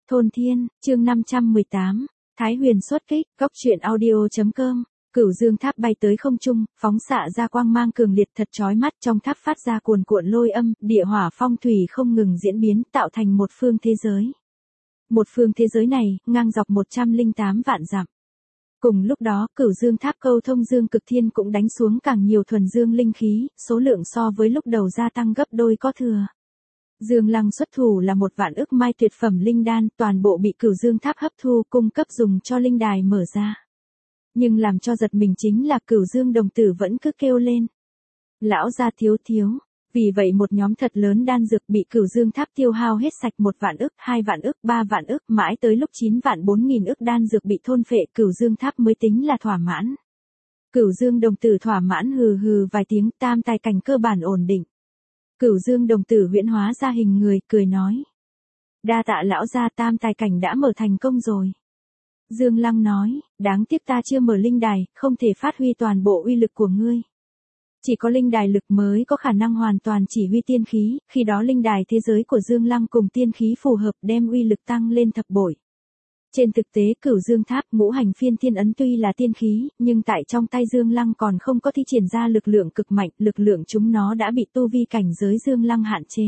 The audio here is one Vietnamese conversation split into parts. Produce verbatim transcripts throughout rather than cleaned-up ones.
Thôn Thiên, chương năm trăm mười tám, Thái Huyền xuất kích, góc truyện audio.com. Cửu Dương Tháp bay tới không trung, phóng xạ ra quang mang cường liệt thật chói mắt, trong tháp phát ra cuồn cuộn lôi âm, địa hỏa phong thủy không ngừng diễn biến, tạo thành một phương thế giới. Một phương thế giới này, ngang dọc một trăm lẻ tám vạn dặm. Cùng lúc đó, Cửu Dương Tháp câu thông Dương Cực Thiên cũng đánh xuống càng nhiều thuần dương linh khí, số lượng so với lúc đầu gia tăng gấp đôi có thừa. Dương Lăng xuất thủ là một vạn ức mai tuyệt phẩm linh đan, toàn bộ bị Cửu Dương Tháp hấp thu cung cấp dùng cho linh đài mở ra. Nhưng làm cho giật mình chính là Cửu Dương đồng tử vẫn cứ kêu lên. Lão gia thiếu thiếu. Vì vậy một nhóm thật lớn đan dược bị Cửu Dương Tháp tiêu hao hết sạch, một vạn ức, hai vạn ức, ba vạn ức, mãi tới lúc chín vạn bốn nghìn ức đan dược bị thôn phệ, Cửu Dương Tháp mới tính là thỏa mãn. Cửu Dương đồng tử thỏa mãn hừ hừ vài tiếng, tam tài cảnh cơ bản ổn định. Cửu Dương đồng tử huyễn hóa ra hình người, cười nói. Đa tạ lão gia, tam tài cảnh đã mở thành công rồi. Dương Lăng nói, đáng tiếc ta chưa mở linh đài, không thể phát huy toàn bộ uy lực của ngươi. Chỉ có linh đài lực mới có khả năng hoàn toàn chỉ huy tiên khí, khi đó linh đài thế giới của Dương Lăng cùng tiên khí phù hợp đem uy lực tăng lên thập bội. Trên thực tế Cửu Dương Tháp ngũ hành phiên thiên ấn tuy là tiên khí, nhưng tại trong tay Dương Lăng còn không có thi triển ra lực lượng cực mạnh, lực lượng chúng nó đã bị tu vi cảnh giới Dương Lăng hạn chế.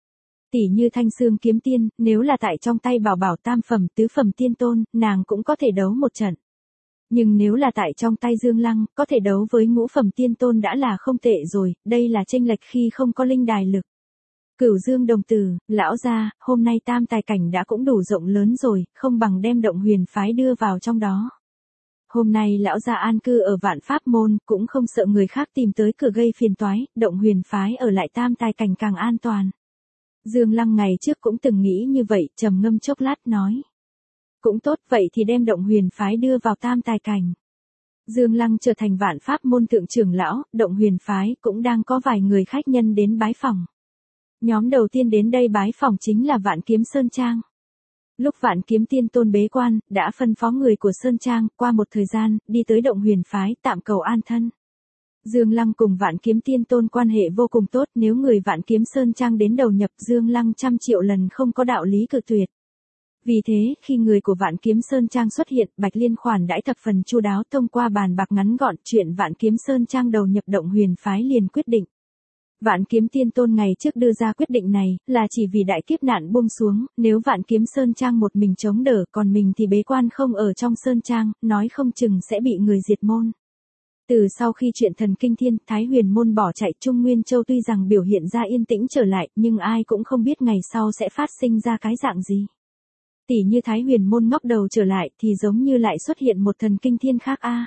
Tỷ như Thanh Xương kiếm tiên, nếu là tại trong tay Bảo Bảo tam phẩm tứ phẩm tiên tôn, nàng cũng có thể đấu một trận. Nhưng nếu là tại trong tay Dương Lăng, có thể đấu với ngũ phẩm tiên tôn đã là không tệ rồi, đây là chênh lệch khi không có linh đài lực. Cửu Dương đồng tử, lão gia, hôm nay tam tài cảnh đã cũng đủ rộng lớn rồi, không bằng đem Động Huyền phái đưa vào trong đó. Hôm nay lão gia an cư ở Vạn Pháp môn, cũng không sợ người khác tìm tới cửa gây phiền toái, Động Huyền phái ở lại tam tài cảnh càng an toàn. Dương Lăng ngày trước cũng từng nghĩ như vậy, trầm ngâm chốc lát nói. Cũng tốt, vậy thì đem Động Huyền phái đưa vào tam tài cảnh. Dương Lăng trở thành Vạn Pháp môn thượng trưởng lão, Động Huyền phái cũng đang có vài người khách nhân đến bái phỏng. Nhóm đầu tiên đến đây bái phỏng chính là Vạn Kiếm Sơn Trang. Lúc Vạn Kiếm Tiên Tôn bế quan, đã phân phó người của Sơn Trang, qua một thời gian, đi tới Động Huyền phái, tạm cầu an thân. Dương Lăng cùng Vạn Kiếm Tiên Tôn quan hệ vô cùng tốt, nếu người Vạn Kiếm Sơn Trang đến đầu nhập Dương Lăng trăm triệu lần không có đạo lý cự tuyệt. Vì thế, khi người của Vạn Kiếm Sơn Trang xuất hiện, Bạch Liên khoản đãi thập phần chu đáo, thông qua bàn bạc ngắn gọn, chuyện Vạn Kiếm Sơn Trang đầu nhập Động Huyền phái liền quyết định. Vạn Kiếm Tiên Tôn ngày trước đưa ra quyết định này, là chỉ vì đại kiếp nạn buông xuống, nếu Vạn Kiếm Sơn Trang một mình chống đỡ, còn mình thì bế quan không ở trong Sơn Trang, nói không chừng sẽ bị người diệt môn. Từ sau khi chuyện Thần Kinh Thiên, Thái Huyền môn bỏ chạy, Trung Nguyên Châu tuy rằng biểu hiện ra yên tĩnh trở lại, nhưng ai cũng không biết ngày sau sẽ phát sinh ra cái dạng gì. Tỷ như Thái Huyền môn ngóc đầu trở lại thì giống như lại xuất hiện một Thần Kinh Thiên khác a.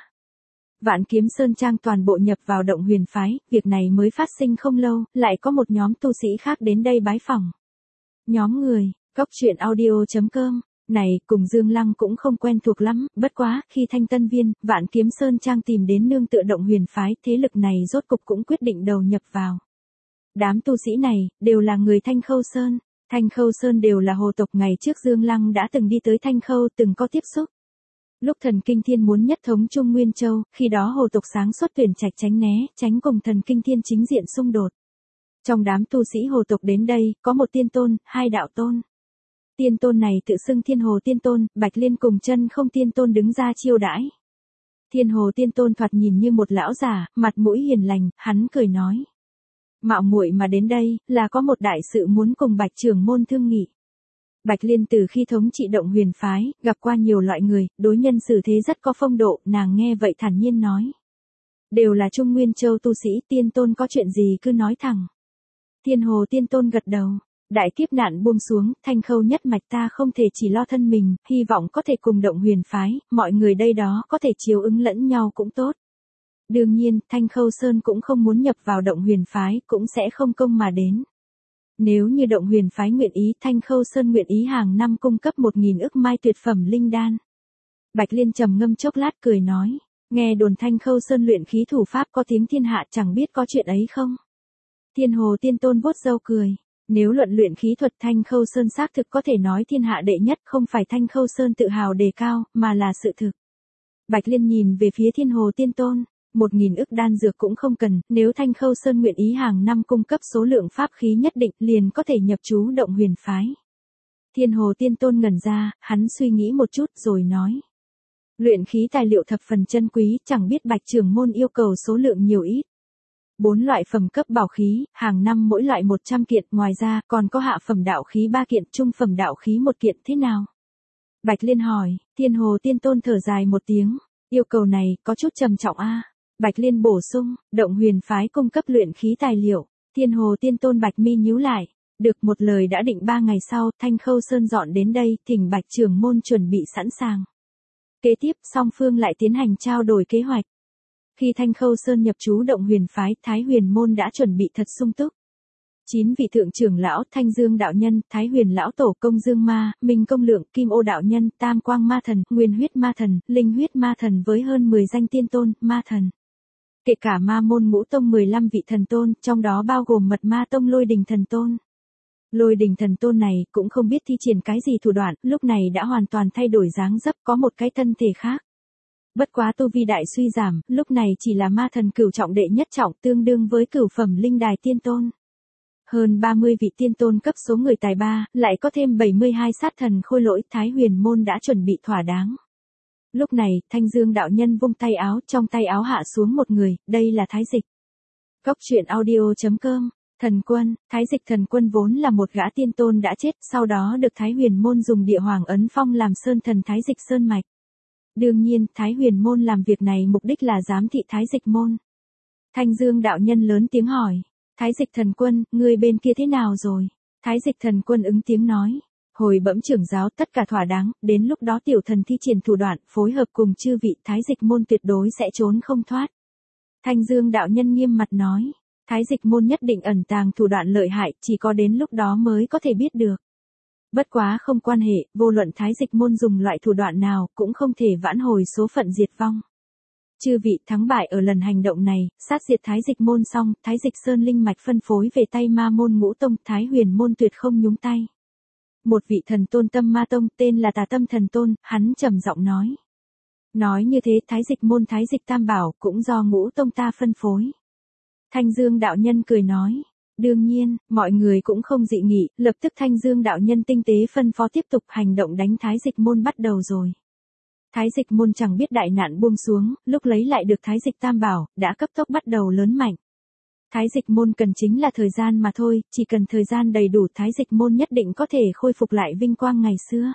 Vạn Kiếm Sơn Trang toàn bộ nhập vào Động Huyền phái, việc này mới phát sinh không lâu, lại có một nhóm tu sĩ khác đến đây bái phỏng. Nhóm người, góc truyện audio.com, này cùng Dương Lăng cũng không quen thuộc lắm, bất quá, khi Thanh Tân Viên, Vạn Kiếm Sơn Trang tìm đến nương tựa Động Huyền phái, thế lực này rốt cục cũng quyết định đầu nhập vào. Đám tu sĩ này, đều là người Thanh Khâu Sơn. Thanh Khâu Sơn đều là hồ tộc, ngày trước Dương Lăng đã từng đi tới Thanh Khâu, từng có tiếp xúc. Lúc Thần Kinh Thiên muốn nhất thống Trung Nguyên Châu, khi đó hồ tộc sáng suốt tuyển trạch tránh né, tránh cùng Thần Kinh Thiên chính diện xung đột. Trong đám tu sĩ hồ tộc đến đây, có một tiên tôn, hai đạo tôn. Tiên tôn này tự xưng Thiên Hồ Tiên Tôn, Bạch Liên cùng Chân Không Tiên Tôn đứng ra chiêu đãi. Thiên Hồ Tiên Tôn thoạt nhìn như một lão già, mặt mũi hiền lành, hắn cười nói. Mạo muội mà đến đây, là có một đại sự muốn cùng Bạch trưởng môn thương nghị. Bạch Liên từ khi thống trị Động Huyền phái, gặp qua nhiều loại người, đối nhân xử thế rất có phong độ, nàng nghe vậy thản nhiên nói. Đều là Trung Nguyên Châu tu sĩ, tiên tôn có chuyện gì cứ nói thẳng. Thiên Hồ Tiên Tôn gật đầu. Đại kiếp nạn buông xuống, Thanh Khâu nhất mạch ta không thể chỉ lo thân mình, hy vọng có thể cùng Động Huyền phái, mọi người đây đó có thể chiếu ứng lẫn nhau cũng tốt. Đương nhiên, Thanh Khâu Sơn cũng không muốn nhập vào Động Huyền phái, cũng sẽ không công mà đến. Nếu như Động Huyền phái nguyện ý, Thanh Khâu Sơn nguyện ý hàng năm cung cấp một nghìn ức mai tuyệt phẩm linh đan. Bạch Liên trầm ngâm chốc lát cười nói, nghe đồn Thanh Khâu Sơn luyện khí thủ pháp có tiếng thiên hạ, chẳng biết có chuyện ấy không? Thiên Hồ Tiên Tôn vuốt râu cười. Nếu luận luyện khí thuật, Thanh Khâu Sơn xác thực có thể nói thiên hạ đệ nhất, không phải Thanh Khâu Sơn tự hào đề cao, mà là sự thực. Bạch Liên nhìn về phía Thiên Hồ Tiên Tôn, một nghìn ức đan dược cũng không cần, nếu Thanh Khâu Sơn nguyện ý hàng năm cung cấp số lượng pháp khí nhất định, liền có thể nhập trú Động Huyền phái. Thiên Hồ Tiên Tôn ngẩn ra, hắn suy nghĩ một chút rồi nói. Luyện khí tài liệu thập phần chân quý, chẳng biết Bạch trưởng môn yêu cầu số lượng nhiều ít. Bốn loại phẩm cấp bảo khí, hàng năm mỗi loại một trăm kiện, ngoài ra còn có hạ phẩm đạo khí ba kiện, trung phẩm đạo khí một kiện, thế nào? Bạch Liên hỏi. Thiên Hồ Tiên Tôn thở dài một tiếng, yêu cầu này có chút trầm trọng a. Bạch Liên bổ sung, Động Huyền phái cung cấp luyện khí tài liệu. Thiên Hồ Tiên Tôn bạch mi nhíu lại, được, một lời đã định. Ba ngày sau, Thanh Khâu Sơn dọn đến đây, thỉnh Bạch trưởng môn chuẩn bị sẵn sàng. Kế tiếp, song phương lại tiến hành trao đổi kế hoạch. Khi Thanh Khâu Sơn nhập trú Động Huyền phái, Thái Huyền môn đã chuẩn bị thật sung túc. Chín vị thượng trưởng lão, Thanh Dương đạo nhân, Thái Huyền lão tổ, Công Dương ma, Minh công lượng, Kim ô đạo nhân, Tam quang ma thần, Nguyên huyết ma thần, Linh huyết ma thần với hơn mười danh tiên tôn, ma thần. Kể cả ma môn ngũ tông mười lăm vị thần tôn, trong đó bao gồm mật ma tông Lôi Đình thần tôn. Lôi Đình thần tôn này cũng không biết thi triển cái gì thủ đoạn, lúc này đã hoàn toàn thay đổi dáng dấp, có một cái thân thể khác. Bất quá tu vi đại suy giảm, lúc này chỉ là ma thần cửu trọng đệ nhất trọng, tương đương với cửu phẩm linh đài tiên tôn. Hơn ba mươi vị tiên tôn cấp số người tài ba, lại có thêm bảy mươi hai sát thần khôi lỗi, Thái Huyền môn đã chuẩn bị thỏa đáng. Lúc này, Thanh Dương đạo nhân vung tay áo, trong tay áo hạ xuống một người, đây là Thái Dịch. Góc truyện audio chấm com. Thần quân, Thái Dịch thần quân vốn là một gã tiên tôn đã chết, sau đó được Thái Huyền môn dùng địa hoàng ấn phong làm sơn thần Thái Dịch sơn mạch. Đương nhiên, Thái Huyền môn làm việc này mục đích là giám thị Thái Dịch môn. Thanh Dương đạo nhân lớn tiếng hỏi, Thái Dịch thần quân, người bên kia thế nào rồi? Thái Dịch thần quân ứng tiếng nói, hồi bẩm trưởng giáo, tất cả thỏa đáng, đến lúc đó tiểu thần thi triển thủ đoạn, phối hợp cùng chư vị, Thái Dịch môn tuyệt đối sẽ trốn không thoát. Thanh Dương đạo nhân nghiêm mặt nói, Thái Dịch môn nhất định ẩn tàng thủ đoạn lợi hại, chỉ có đến lúc đó mới có thể biết được. Bất quá không quan hệ, vô luận Thái Dịch môn dùng loại thủ đoạn nào, cũng không thể vãn hồi số phận diệt vong. Chư vị, thắng bại ở lần hành động này, sát diệt Thái Dịch môn xong, Thái Dịch sơn linh mạch phân phối về tay ma môn ngũ tông, Thái Huyền môn tuyệt không nhúng tay. Một vị thần tôn Tâm Ma tông, tên là Tà Tâm thần tôn, hắn trầm giọng nói. Nói như thế, Thái Dịch môn Thái Dịch tam bảo cũng do ngũ tông ta phân phối. Thanh Dương đạo nhân cười nói. Đương nhiên, mọi người cũng không dị nghị, lập tức Thanh Dương đạo nhân tinh tế phân phó tiếp tục hành động đánh Thái Dịch môn bắt đầu rồi. Thái Dịch môn chẳng biết đại nạn buông xuống, lúc lấy lại được Thái Dịch tam bảo, đã cấp tốc bắt đầu lớn mạnh. Thái Dịch môn cần chính là thời gian mà thôi, chỉ cần thời gian đầy đủ Thái Dịch môn nhất định có thể khôi phục lại vinh quang ngày xưa.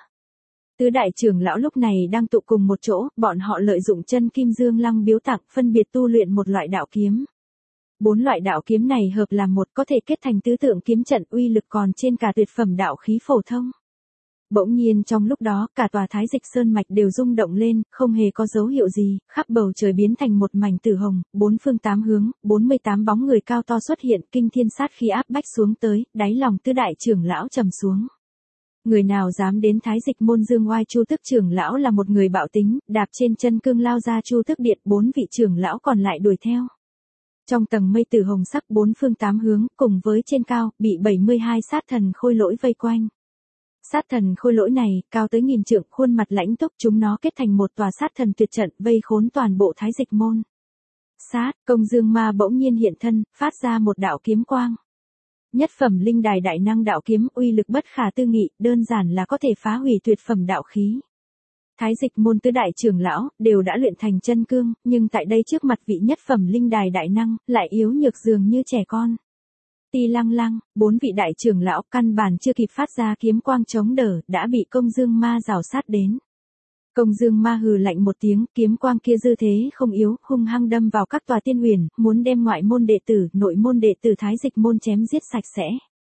Tứ đại trưởng lão lúc này đang tụ cùng một chỗ, bọn họ lợi dụng chân kim dương lăng biếu tặng, phân biệt tu luyện một loại đạo kiếm. Bốn loại đạo kiếm này hợp làm một, có thể kết thành tứ tượng kiếm trận, uy lực còn trên cả tuyệt phẩm đạo khí phổ thông. Bỗng nhiên trong lúc đó, cả tòa Thái Dịch sơn mạch đều rung động lên, không hề có dấu hiệu gì, khắp bầu trời biến thành một mảnh tử hồng, bốn phương tám hướng, bốn mươi tám bóng người cao to xuất hiện, kinh thiên sát khí áp bách xuống tới, đáy lòng tứ đại trưởng lão trầm xuống. Người nào dám đến Thái Dịch môn dương oai, Chu Tức trưởng lão là một người bạo tính, đạp trên chân cương lao ra Chu Tức điện, bốn vị trưởng lão còn lại đuổi theo. Trong tầng mây tử hồng sắc bốn phương tám hướng, cùng với trên cao, bị bảy mươi hai sát thần khôi lỗi vây quanh. Sát thần khôi lỗi này, cao tới nghìn trượng, khuôn mặt lãnh túc, chúng nó kết thành một tòa sát thần tuyệt trận, vây khốn toàn bộ Thái Dịch môn. Sát, Công Dương ma bỗng nhiên hiện thân, phát ra một đạo kiếm quang. Nhất phẩm linh đài đại năng đạo kiếm, uy lực bất khả tư nghị, đơn giản là có thể phá hủy tuyệt phẩm đạo khí. Thái Dịch môn tứ đại trưởng lão, đều đã luyện thành chân cương, nhưng tại đây trước mặt vị nhất phẩm linh đài đại năng, lại yếu nhược dường như trẻ con. Ti lăng lăng, bốn vị đại trưởng lão căn bản chưa kịp phát ra kiếm quang chống đỡ, đã bị Công Dương ma rào sát đến. Công Dương ma hừ lạnh một tiếng, kiếm quang kia dư thế không yếu, hung hăng đâm vào các tòa tiên huyền, muốn đem ngoại môn đệ tử, nội môn đệ tử Thái Dịch môn chém giết sạch sẽ.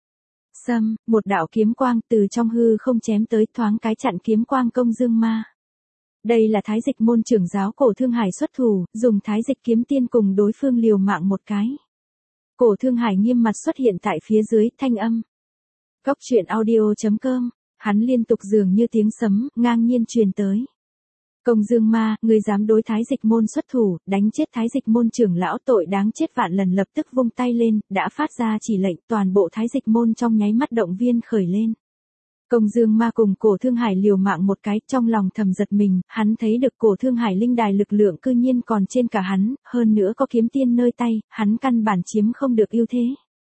Xâm, một đạo kiếm quang từ trong hư không chém tới, thoáng cái chặn kiếm quang Công Dương ma. Đây là Thái Dịch môn trưởng giáo Cổ Thương Hải xuất thủ, dùng Thái Dịch kiếm tiên cùng đối phương liều mạng một cái. Cổ Thương Hải nghiêm mặt xuất hiện tại phía dưới, thanh âm. Góc truyện audio chấm com, hắn liên tục dường như tiếng sấm, ngang nhiên truyền tới. Công Dương ma, người dám đối Thái Dịch môn xuất thủ, đánh chết Thái Dịch môn trưởng lão, tội đáng chết vạn lần. Lập tức vung tay lên, đã phát ra chỉ lệnh, toàn bộ Thái Dịch môn trong nháy mắt động viên khởi lên. Công Dương ma cùng Cổ Thương Hải liều mạng một cái, trong lòng thầm giật mình, hắn thấy được Cổ Thương Hải linh đài lực lượng cư nhiên còn trên cả hắn, hơn nữa có kiếm tiên nơi tay, hắn căn bản chiếm không được ưu thế.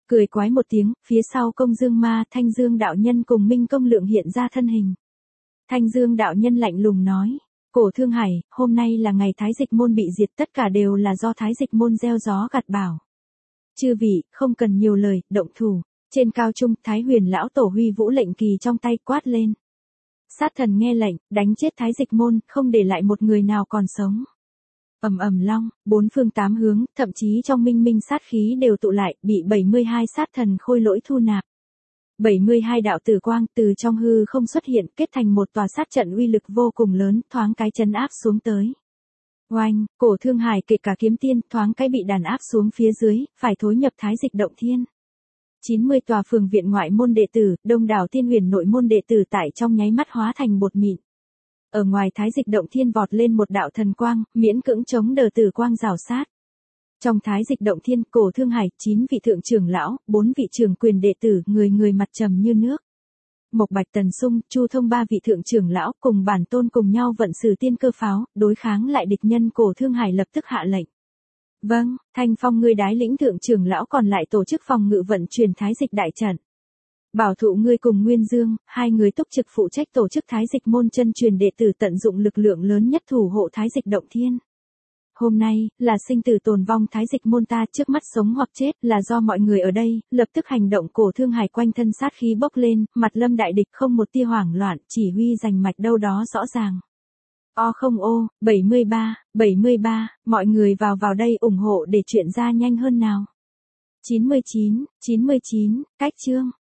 Cười quái một tiếng, phía sau Công Dương Ma, Thanh Dương đạo nhân cùng Minh Công Lượng hiện ra thân hình. Thanh Dương đạo nhân lạnh lùng nói, Cổ Thương Hải, hôm nay là ngày Thái Dịch môn bị diệt, tất cả đều là do Thái Dịch môn gieo gió gặt bão. Chư vị, không cần nhiều lời, động thủ. Trên cao trung, Thái Huyền lão tổ huy vũ lệnh kỳ trong tay quát lên. Sát thần nghe lệnh, đánh chết Thái Dịch môn, không để lại một người nào còn sống. Ầm ầm long, bốn phương tám hướng, thậm chí trong minh minh sát khí đều tụ lại, bị bảy mươi hai sát thần khôi lỗi thu nạp. bảy mươi hai đạo tử quang từ trong hư không xuất hiện, kết thành một tòa sát trận uy lực vô cùng lớn, thoáng cái chấn áp xuống tới. Oanh, Cổ Thương Hải kể cả kiếm tiên, thoáng cái bị đàn áp xuống phía dưới, phải thối nhập Thái Dịch động thiên. chín mươi tòa phường viện ngoại môn đệ tử, đông đảo Thiên Huyền nội môn đệ tử tại trong nháy mắt hóa thành bột mịn. Ở ngoài Thái Dịch động thiên vọt lên một đạo thần quang, miễn cưỡng chống đỡ tử quang rào sát. Trong Thái Dịch động thiên, Cổ Thương Hải, chín vị thượng trưởng lão, bốn vị trưởng quyền đệ tử, người người mặt trầm như nước. Mộc Bạch Tần Sung, Chu Thông ba vị thượng trưởng lão cùng bản tôn cùng nhau vận sử tiên cơ pháo, đối kháng lại địch nhân. Cổ Thương Hải lập tức hạ lệnh. Vâng, Thanh Phong ngươi đái lĩnh thượng trưởng lão còn lại tổ chức phòng ngự vận chuyển Thái Dịch đại trận. Bảo thụ ngươi cùng Nguyên Dương, hai người túc trực phụ trách tổ chức Thái Dịch môn chân truyền đệ tử tận dụng lực lượng lớn nhất thủ hộ Thái Dịch động thiên. Hôm nay, là sinh tử tồn vong Thái Dịch môn ta, trước mắt sống hoặc chết, là do mọi người ở đây, lập tức hành động. Cổ Thương Hải quanh thân sát khí bốc lên, mặt lâm đại địch không một tia hoảng loạn, chỉ huy giành mạch đâu đó rõ ràng. O không ô, bảy mươi ba, bảy mươi ba, mọi người vào vào đây ủng hộ để chuyện ra nhanh hơn nào. chín mươi chín, chín mươi chín, cách chương.